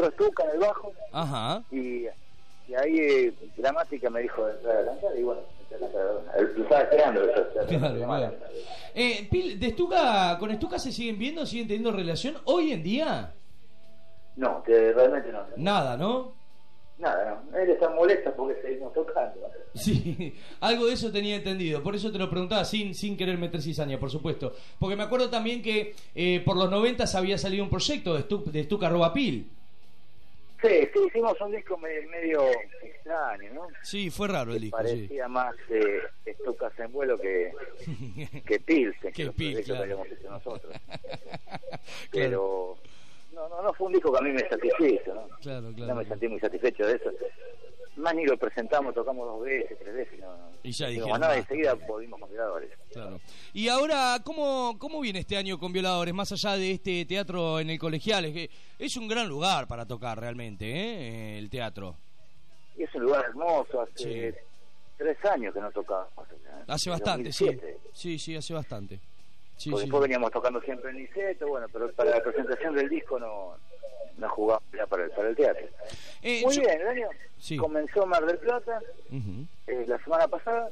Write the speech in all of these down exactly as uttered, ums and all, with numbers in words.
entró Estuca en el bajo. Ajá. Y, y ahí eh, Gramática me dijo de entrar a cantar y bueno, lo estaba esperando. Claro, claro. Eh, Pil, de Estuca, ¿con Estuca se siguen viendo, siguen teniendo relación hoy en día? No, que realmente no. Nada, ¿no? Nada, no. Él está molesto porque seguimos tocando. Sí, algo de eso tenía entendido. Por eso te lo preguntaba sin, sin querer meter cizaña, por supuesto. Porque me acuerdo también que eh, por los noventas había salido un proyecto de, Estu, de Estuca arroba Pil. Sí, sí, hicimos un disco medio, medio extraño, ¿no? Sí, fue raro el disco, parecía sí. más eh, Estucas en vuelo que, que Pil, que, que los Pil, proyectos claro. que habíamos hecho nosotros. Claro. Pero no, no, no fue un disco que a mí me satisfizo, ¿no? Claro, claro. No me sentí muy satisfecho de eso. Más ni lo presentamos, tocamos dos veces, tres veces, no, no. Y ya digo, dijeron, nada, basta. enseguida volvimos con Violadores. Claro. Y ahora, ¿cómo, ¿cómo viene este año con Violadores? Más allá de este teatro en el Colegial, es que es un gran lugar para tocar realmente, ¿eh? El teatro. Y es un lugar hermoso, hace Sí. tres años que no tocábamos. Hace bastante, sí. Sí, sí, hace bastante. Sí, Porque sí. después veníamos tocando siempre en Niceto, bueno, pero para la presentación del disco no, no jugamos ya para el, para el teatro. Eh, Muy yo... bien, el año sí. comenzó Mar del Plata, uh-huh. eh, la semana pasada,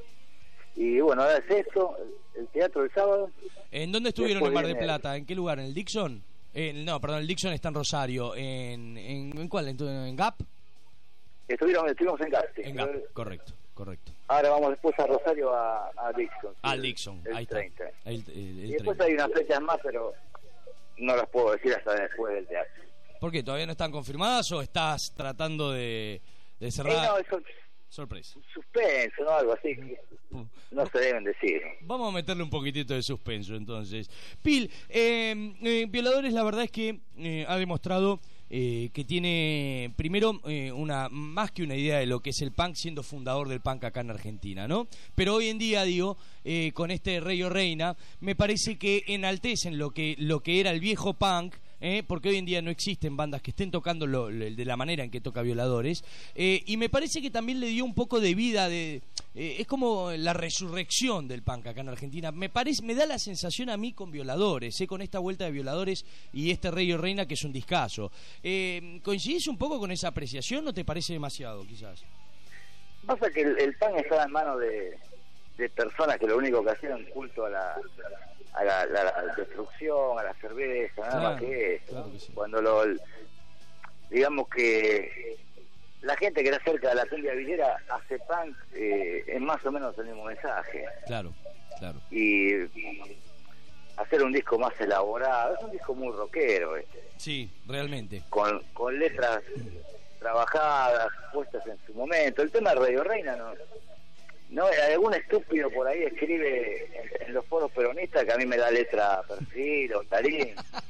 y bueno, ahora es esto, el, el teatro el sábado. ¿En dónde estuvieron Después en Mar del viene... Plata? ¿En qué lugar? ¿En el Dixon? Eh, no, perdón, el Dixon está en Rosario. ¿En, en, ¿en cuál? ¿En, ¿En Gap? Estuvieron, estuvimos en Gap. En Gap, correcto, correcto. Ahora vamos después a Rosario a, a Dixon. Al Dixon, el ahí treinta. está. El, el, el y después treinta. hay unas fechas más, pero no las puedo decir hasta después del teatro. ¿Por qué? ¿Todavía no están confirmadas o estás tratando de, de cerrar? Eh, no, eso... Sorpresa. Suspenso, ¿no? Algo así. No se deben decir. Vamos a meterle un poquitito de suspenso, entonces. Pil, eh, eh, Violadores, la verdad es que eh, ha demostrado eh, que tiene, primero, eh, una más que una idea de lo que es el punk, siendo fundador del punk acá en Argentina, ¿no? Pero hoy en día, digo, eh, con este Rey o Reina, me parece que enaltecen lo que, lo que era el viejo punk, Eh, porque hoy en día no existen bandas que estén tocando lo, lo, de la manera en que toca Violadores, eh, y me parece que también le dio un poco de vida, de eh, es como la resurrección del punk acá en Argentina. Me parece, me da la sensación a mí con Violadores, eh, con esta vuelta de Violadores y este Rey o Reina, que es un discazo. Eh, ¿Coincidís un poco con esa apreciación o te parece demasiado, quizás? Pasa que el, el punk estaba en manos de, de personas que lo único que hacían era culto a la a la, la, la destrucción, a la cerveza, nada claro, más que eso. Claro que sí. Cuando lo, digamos que la gente que era cerca de la cumbia villera hace punk, eh, es más o menos el mismo mensaje. Claro, claro. Y, y hacer un disco más elaborado, es un disco muy rockero este. Sí, realmente. Con, con letras trabajadas, puestas en su momento. El tema de Rey o Reina no... No, algún estúpido por ahí escribe en, en los foros peronistas que a mí me da letra perfil o tarín.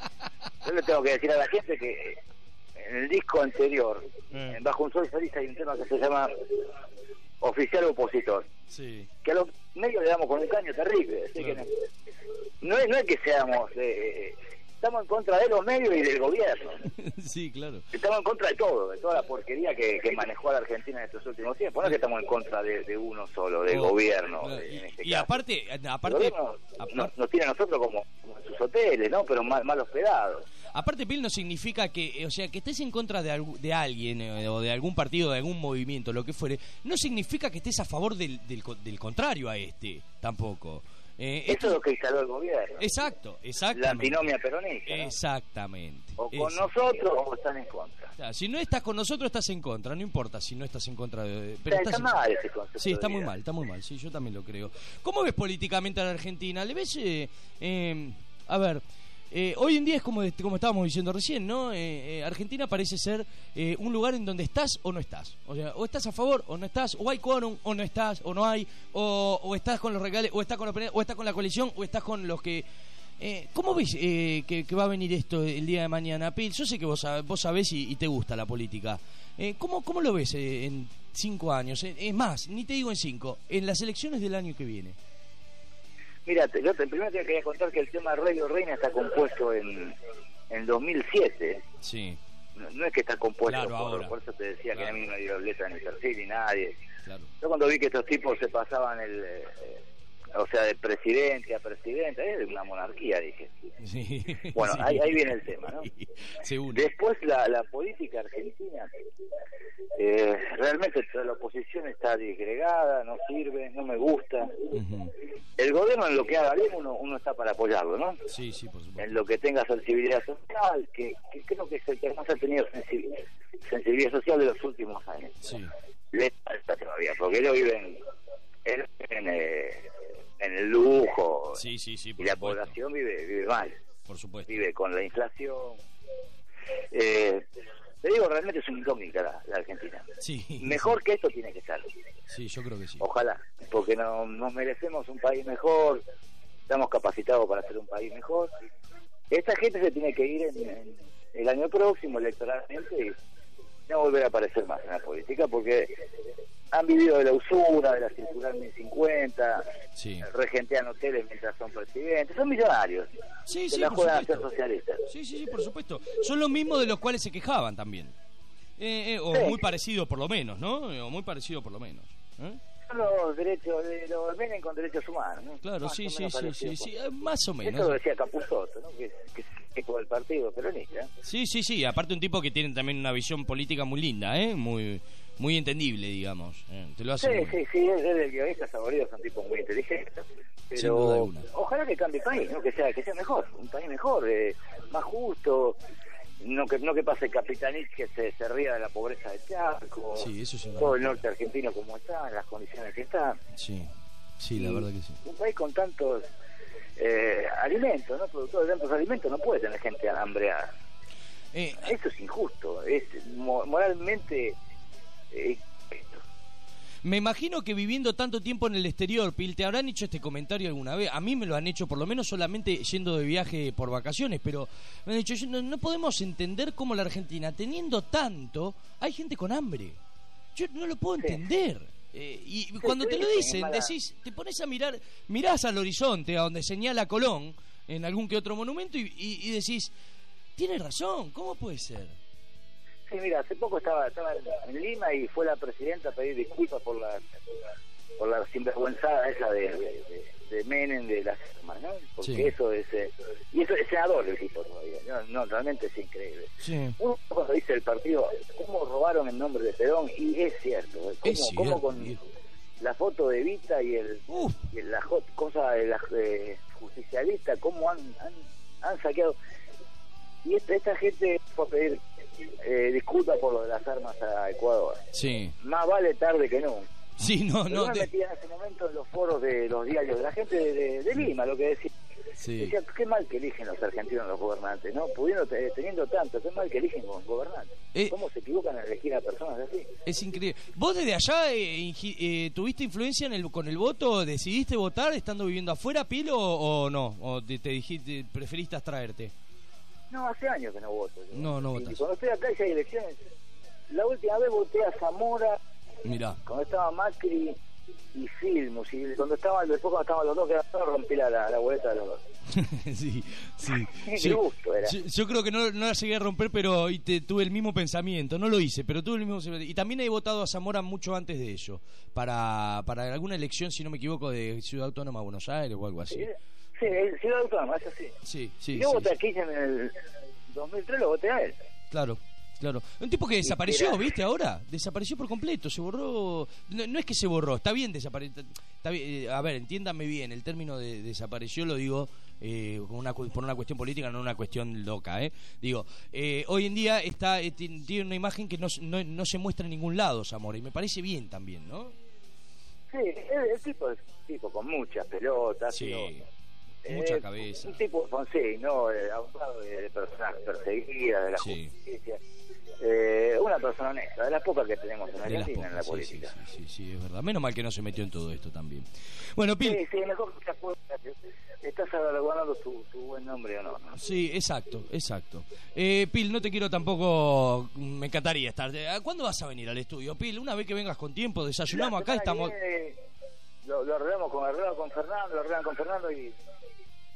Yo le tengo que decir a la gente que en el disco anterior, mm. en Bajo un Sol Feliz, hay un tema que se llama Oficial Opositor. Sí. Que a los medios le damos con un caño terrible. Así claro. que no, no, es, no es que seamos... Eh, estamos en contra de los medios y del gobierno. Sí, claro. Estamos en contra de todo, de toda la porquería que, que manejó a la Argentina en estos últimos tiempos. No es que estamos en contra de, de uno solo, del oh, gobierno. Claro. En este y caso. aparte, aparte nos, nos, nos tiene a nosotros como, como en sus hoteles, ¿no? Pero mal, mal hospedados. Aparte, Pil, no significa que, o sea, que estés en contra de, de alguien eh, o de algún partido, de algún movimiento, lo que fuere, no significa que estés a favor del, del, del contrario a este, tampoco. Eh, Eso esto... es lo que instaló el gobierno. Exacto, exactamente. La antinomia peronista, ¿no? Exactamente. O con Exacto. nosotros o están en contra. O sea, si no estás con nosotros, estás en contra. No importa si no estás en contra de... Pero o sea, estás está en... mal ese concepto. Sí, está muy mal, está muy mal. Sí, yo también lo creo. ¿Cómo ves políticamente a la Argentina? ¿Le ves...? Eh, eh, a ver... Eh, hoy en día es como, como estábamos diciendo recién, ¿no? Eh, eh, Argentina parece ser eh, un lugar en donde estás o no estás. O sea, o estás a favor o no estás, o hay quórum o no estás, o no hay, o, o estás con los regales, o estás con, la, o estás con la coalición, o estás con los que... Eh, ¿Cómo ves eh, que, que va a venir esto el día de mañana, Pil? Yo sé que vos, vos sabés y, y te gusta la política. Eh, ¿cómo, ¿Cómo lo ves eh, en cinco años? Eh, es más, ni te digo en cinco, en las elecciones del año que viene. Mira, te, yo te, primero te quería contar que el tema Rey o Reina está compuesto en, en dos mil siete. Sí. No, no es que está compuesto claro, por, ahora. por eso te decía claro. que a mí no me dio letra ni perfil ni nadie. Claro. Yo cuando vi que estos tipos se pasaban el, eh, o sea, de presidente a presidenta, es una monarquía, dije. Sí, bueno, sí. Ahí, ahí viene el tema, ¿no? Seguro. Después la, la política argentina, eh, realmente toda la oposición está disgregada, no sirve, no me gusta. Uh-huh. El gobierno en lo que haga bien uno, uno está para apoyarlo, ¿no? Sí, sí, por supuesto. En lo que tenga sensibilidad social, que, que creo que es el que más ha tenido sensibilidad, sensibilidad social de los últimos años. Sí. Le falta todavía, porque ellos viven, ellos viven eh, en el lujo, sí, sí, sí, y la supuesto. población vive vive mal, por supuesto, vive con la inflación. Eh, te digo, realmente es una incógnita la, la Argentina. Sí, mejor sí. que esto tiene que estar. Sí, yo creo que sí. Ojalá, porque no, nos merecemos un país mejor, estamos capacitados para hacer un país mejor. Esta gente se tiene que ir en, en el año próximo electoralmente y no volver a aparecer más en la política, porque han vivido de la usura, de la circular mil cincuenta, sí. regentean hoteles mientras son presidentes, son millonarios, sí, se sí, la por juegan a supuesto. ser socialistas. Sí, sí, sí, por supuesto. Son los mismos de los cuales se quejaban también. Eh, eh, o sí. muy parecido por lo menos, ¿no? O muy parecido por lo menos. ¿Eh? Son los derechos, de, los vienen con derechos humanos, ¿no? Claro, Más sí, o sí, menos sí, parecido. sí, sí, eh, más o menos. Eso lo decía Capusotto, ¿no? Que, que, que por el partido peronista. Sí, sí, sí, aparte un tipo que tiene también una visión política muy linda, ¿eh? Muy muy entendible, digamos. Eh, te lo Sí, hace sí, sí, es el guionista Saborido, son tipos muy inteligentes. Sin duda Pero alguna. ojalá que cambie el país, ¿no? Que sea, que sea mejor, un país mejor, eh, más justo. No que no que pase Capitanich que se, se ría de la pobreza del Chaco, sí, eso sí, todo el norte argentino como está, en las condiciones que está. Sí, sí, la verdad que sí. Un país con tantos eh, alimentos, ¿no? Productores de tantos alimentos no puede tener gente hambreada. Eh, Eso es injusto, es mo- moralmente... Eh, Me imagino que viviendo tanto tiempo en el exterior, Pil, te habrán hecho este comentario alguna vez. A mí me lo han hecho, por lo menos solamente yendo de viaje por vacaciones, pero me han dicho, no, no podemos entender cómo la Argentina, teniendo tanto, hay gente con hambre. Yo no lo puedo Sí. entender. Eh, y Sí, cuando sí, te lo sí, dicen, mala. decís, te pones a mirar, mirás al horizonte, a donde señala Colón, en algún que otro monumento, y, y, y decís, tiene razón, ¿cómo puede ser? Sí, mira, hace poco estaba estaba en, en Lima y fue la presidenta a pedir disculpas por la por la sinvergüenzada esa de, de, de Menem de las armas, ¿no? Porque Sí. eso es... Eh, y eso es senador el tipo todavía, no, no, realmente es increíble. Sí. Uno cuando dice el partido, ¿cómo robaron el nombre de Perón? Y es cierto, ¿eh? ¿Cómo, Es cierto, cómo con viejo. la foto de Evita y el Uf. y la jo- cosa de la eh, justicialista, cómo han, han, han saqueado... Y esta, esta gente fue a pedir eh, disculpas por lo de las armas a Ecuador. Sí. Más vale tarde que nunca. Sí, no, Pero no. yo me te- metía en ese momento en los foros de los diarios de la gente de, de, de Lima, lo que decía. Sí. Decía, qué mal que eligen los argentinos los gobernantes, ¿no? Pudiendo, te- teniendo tanto, qué mal que eligen los gobernantes. Eh. ¿Cómo se equivocan en elegir a personas así? Es increíble. ¿Vos desde allá eh, ingi- eh, tuviste influencia en el, con el voto? ¿Decidiste votar estando viviendo afuera, Pilo, o, o no? ¿O te, te dijiste, preferiste abstraerte? No, hace años que no voto. yo. No, no Y votas. cuando estoy acá y hay elecciones, la última vez voté a Zamora, Mirá. cuando estaba Macri y Filmus, y cuando estaban, después cuando estaban los dos, que no rompí la, la, la boleta de los dos. Sí, sí. Qué Yo, gusto era. yo- yo creo que no, no la llegué a romper, pero y te- tuve el mismo pensamiento. No lo hice, pero tuve el mismo pensamiento. Y también he votado a Zamora mucho antes de ello. Para, para alguna elección, si no me equivoco, de Ciudad Autónoma de Buenos Aires o algo así. Sí, sí, el Ciudad Autónoma, eso sí. Sí, sí, Yo sí, voté sí. a Kirchner en el dos mil tres, lo voté a él. Claro, claro. Un tipo que desapareció, era- ¿viste? Ahora, desapareció por completo, se borró. No, no es que se borró, está bien desapareció. A ver, entiéndame bien, el término de desapareció lo digo eh, con una, cu- por una cuestión política, no una cuestión loca, ¿eh? Digo, eh, hoy en día está eh, ti- tiene una imagen que no, s- no, no se muestra en ningún lado, Zamora, y me parece bien también, ¿no? Sí, el, el tipo es un tipo con muchas pelotas. Sí, pero, mucha eh, cabeza. Un tipo, sí, ¿no? Eh, abogado de, de personas perseguidas, de la Sí. justicia. Eh, una persona honesta, de las pocas que tenemos en De las Argentina en la pocas, sí, sí, política. sí, sí, sí, es verdad. Menos mal que no se metió en todo esto también. Bueno, Pil. Sí, sí, mejor que te acuerdes. Estás salvaguardando tu, tu buen nombre o no, ¿no? Sí, exacto, exacto. Eh, Pil, no te quiero tampoco, me encantaría estar. ¿Cuándo vas a venir al estudio, Pil? Una vez que vengas con tiempo, desayunamos La acá, semana estamos... que viene, Lo, lo arreglamos con, arreglamos con Fernando, lo arreglan con Fernando y,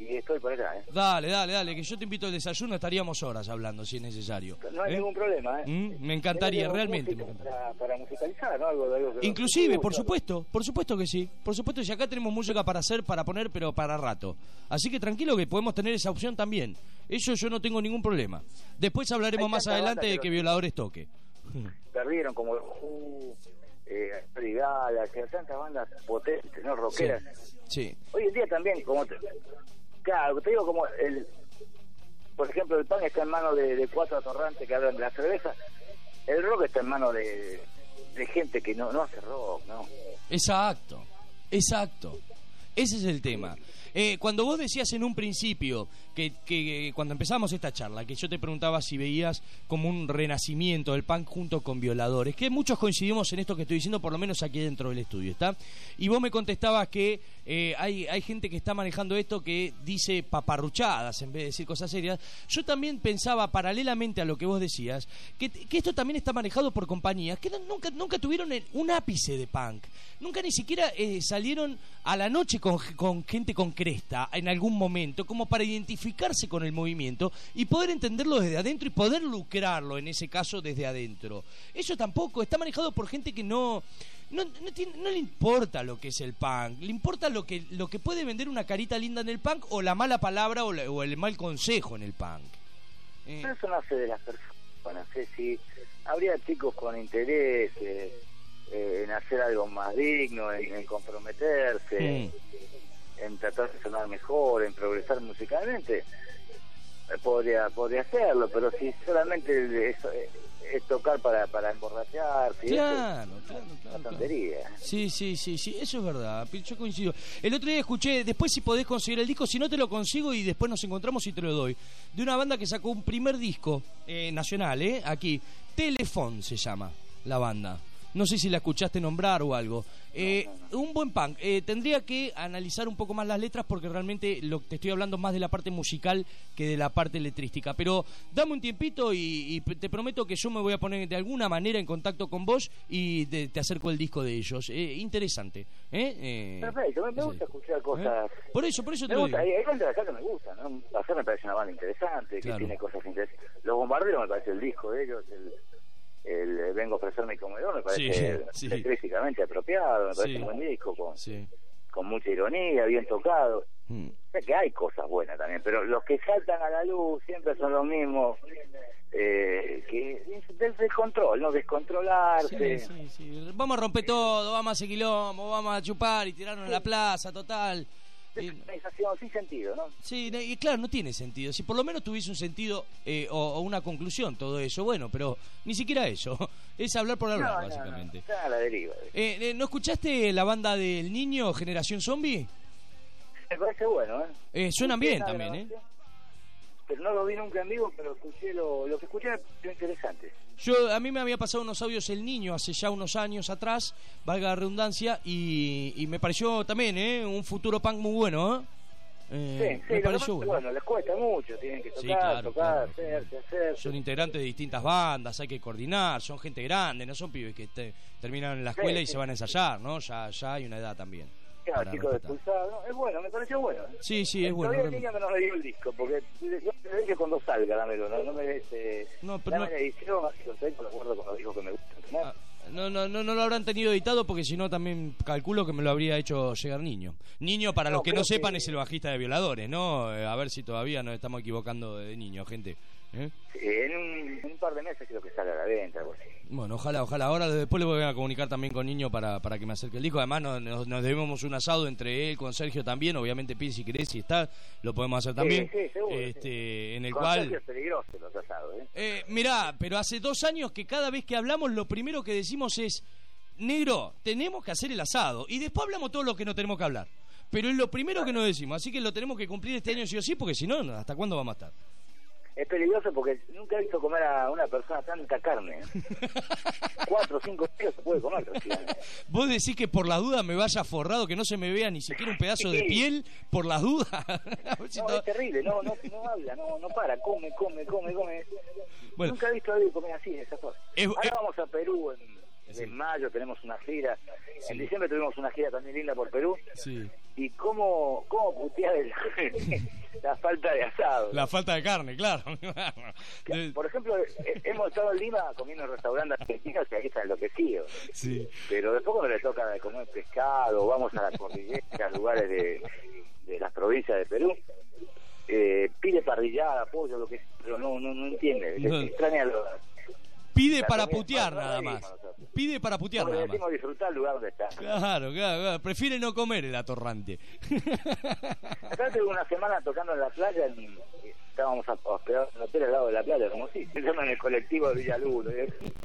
y estoy por acá, ¿eh? Dale, dale, dale, que yo te invito al desayuno, estaríamos horas hablando si es necesario. No hay ¿Eh? ningún problema, ¿eh? ¿Mm? Me encantaría, realmente me encantaría. Para, para musicalizar, ¿no? Algo, algo que Inclusive, no, por claro. supuesto, por supuesto que sí. Por supuesto, y acá tenemos música para hacer, para poner, pero para rato. Así que tranquilo que podemos tener esa opción también. Eso yo no tengo ningún problema. Después hablaremos Hay más tanta adelante banda de que que lo- Violadores toque. Perdieron como el Who, eh, Brigada, que tantas bandas potentes, ¿no? Rockeras. Sí. Hoy en día también, como te, claro, te digo, como el, por ejemplo, el pan está en manos de, de cuatro atorrantes que hablan de la cerveza, el rock está en manos de, de gente que no, no hace rock, ¿no? Exacto, exacto. Ese es el tema. Eh, cuando vos decías en un principio, que, que cuando empezamos esta charla, que yo te preguntaba si veías como un renacimiento del punk junto con Violadores, que muchos coincidimos en esto que estoy diciendo, por lo menos aquí dentro del estudio, ¿está? Y vos me contestabas que eh, hay, hay gente que está manejando esto que dice paparruchadas en vez de decir cosas serias. Yo también pensaba, paralelamente a lo que vos decías, que, que esto también está manejado por compañías que no- nunca, nunca tuvieron el- un ápice de punk. Nunca ni siquiera eh, salieron a la noche con, con gente con cresta en algún momento, como para identificarse con el movimiento y poder entenderlo desde adentro y poder lucrarlo, en ese caso, desde adentro. Eso tampoco, está manejado por gente que no... No, no, tiene- no le importa lo que es el punk, le importa lo que, lo que puede vender una carita linda en el punk o la mala palabra o, la- o el mal consejo en el punk. Eh, Pero eso nace de las personas, ¿eh? Si habría chicos con interés eh, eh, en hacer algo más digno, en, en comprometerse, mm. en tratar de sonar mejor, en progresar musicalmente, eh, podría podría hacerlo, pero si solamente es, es- es tocar para, para emborracharse, y eso Claro, es claro, una claro, tontería. Sí, sí, sí, sí, eso es verdad, Pil, yo coincido. El otro día escuché, después si podés conseguir el disco, si no te lo consigo y después nos encontramos y te lo doy, de una banda que sacó un primer disco eh, nacional, ¿eh? Aquí, Telefón se llama la banda. No sé si la escuchaste nombrar o algo. Eh, un buen punk. Eh, tendría que analizar un poco más las letras porque realmente lo te estoy hablando más de la parte musical que de la parte letrística. Pero dame un tiempito y, y te prometo que yo me voy a poner de alguna manera en contacto con vos y te, te acerco el disco de ellos. Eh, interesante. ¿eh? Eh, Perfecto, me, me ese gusta disco. escuchar cosas. ¿Eh? Por eso, por eso te Me lo gusta, digo. hay, hay bandas de acá que me gustan, ¿no? Pasar me parece una banda interesante, Claro. que tiene cosas interesantes. Los Bombarderos me parece el disco de ellos, el, el Vengo a ofrecer mi comedor, me parece Sí, sí. letrísticamente apropiado, me parece Sí. un buen disco, con, Sí. con mucha ironía, bien tocado. Mm. O sea que hay cosas buenas también, pero los que saltan a la luz siempre son los mismos, eh, que del descontrol, ¿no? Descontrolarse. Sí, sí, sí. Vamos a romper todo, vamos a hacer quilombo, vamos a chupar y tirarnos en la plaza, total. Y- Desorganización sin sentido, ¿no? Sí, no, y claro, no tiene sentido. Si por lo menos tuviese un sentido eh, o, o una conclusión todo eso, bueno, pero ni siquiera eso. Es hablar por hablar, No, no, básicamente. no, está a la deriva. Eh, eh, ¿No escuchaste la banda del niño Generación Zombie? Me parece bueno, ¿eh? Eh, suenan Escuché bien la también, ¿eh? grabación, pero no lo vi nunca en vivo, pero escuché lo, lo que escuché me pareció interesante. Yo, a mí me había pasado unos audios el niño hace ya unos años atrás, valga la redundancia, y, y me pareció también, ¿eh? Un futuro punk muy bueno, ¿eh? Eh, sí, sí, me lo pareció que pasa, bueno. bueno, les cuesta mucho, tienen que tocar, Sí, claro, tocar, claro. hacerse, hacerse. Son integrantes de distintas bandas, hay que coordinar, son gente grande, no son pibes que te- terminan en la escuela Sí, y sí. se van a ensayar, ¿no? Ya, ya hay una edad también. Claro, para chicos respetar. expulsados, ¿no? Es bueno, me pareció bueno. Sí, sí, es bueno. Todavía el realmente. niño que no me dio el disco, porque yo me dije cuando salga, dámelo, no, no me des, eh, No, pero dame no- la edición, así lo tengo, lo guardo con los discos que me gustan. ¿no? Ah, No, no, no, no lo habrán tenido editado porque si no también calculo que me lo habría hecho llegar Niño. Niño, para No, los que creo no sepan, que- es el bajista de Violadores, ¿no? Eh, a ver si todavía nos estamos equivocando de Niño, gente. ¿Eh? Sí, en, un, en un par de meses creo que sale a la venta, algo así. Bueno, ojalá, ojalá. Ahora después le voy a comunicar también con Niño para, para que me acerque el disco. Además nos, nos, nos debemos un asado entre él, con Sergio también. Obviamente pide si querés, si está, lo podemos hacer también. sí, seguro, este, sí. En el Con cual... Sergio es peligroso los asados, ¿eh? Eh, mirá, pero hace dos años que cada vez que hablamos lo primero que decimos es, negro, tenemos que hacer el asado. Y después hablamos todo lo que no tenemos que hablar. Pero es lo primero que nos decimos. Así que lo tenemos que cumplir este año sí o sí, porque si no, ¿hasta cuándo vamos a estar? Es peligroso porque nunca he visto comer a una persona tanta carne. ¿eh? Cuatro o cinco kilos se puede comer tranquilamente. Vos decís que por las dudas me vaya forrado, que no se me vea ni siquiera un pedazo de Sí. piel, por las dudas. A ver si No, todo- es terrible, no, no, no habla, no, no para, come, come, come, come. Bueno. Nunca he visto a alguien comer así, esas cosas. Es- Ahora es- vamos a Perú en, Sí. En mayo tenemos una gira. Sí. En diciembre tuvimos una gira también linda por Perú. Sí. Y cómo, cómo putear el- la falta de asado. La falta de carne, claro. De- Por ejemplo, eh, hemos estado en Lima comiendo en restaurantes argentinos y ahí está enloquecido. Sí. Pero después cuando le toca de comer pescado, vamos a la cordillera, a lugares de, de las provincias de Perú, eh, pide parrillada, pollo, lo que sea, pero no, no, no entiende. No. Le extraña lo, Pide la para comida. putear No, no nada reímos más. nosotros. Pide para putear Como le nada más. decimos disfrutar el lugar donde está. Claro, claro, claro. Prefiere no comer el atorrante. Acá tuve una semana tocando en la playa, en- estábamos hospedados en el hotel al lado de la playa, como si, en el colectivo de Villaluro.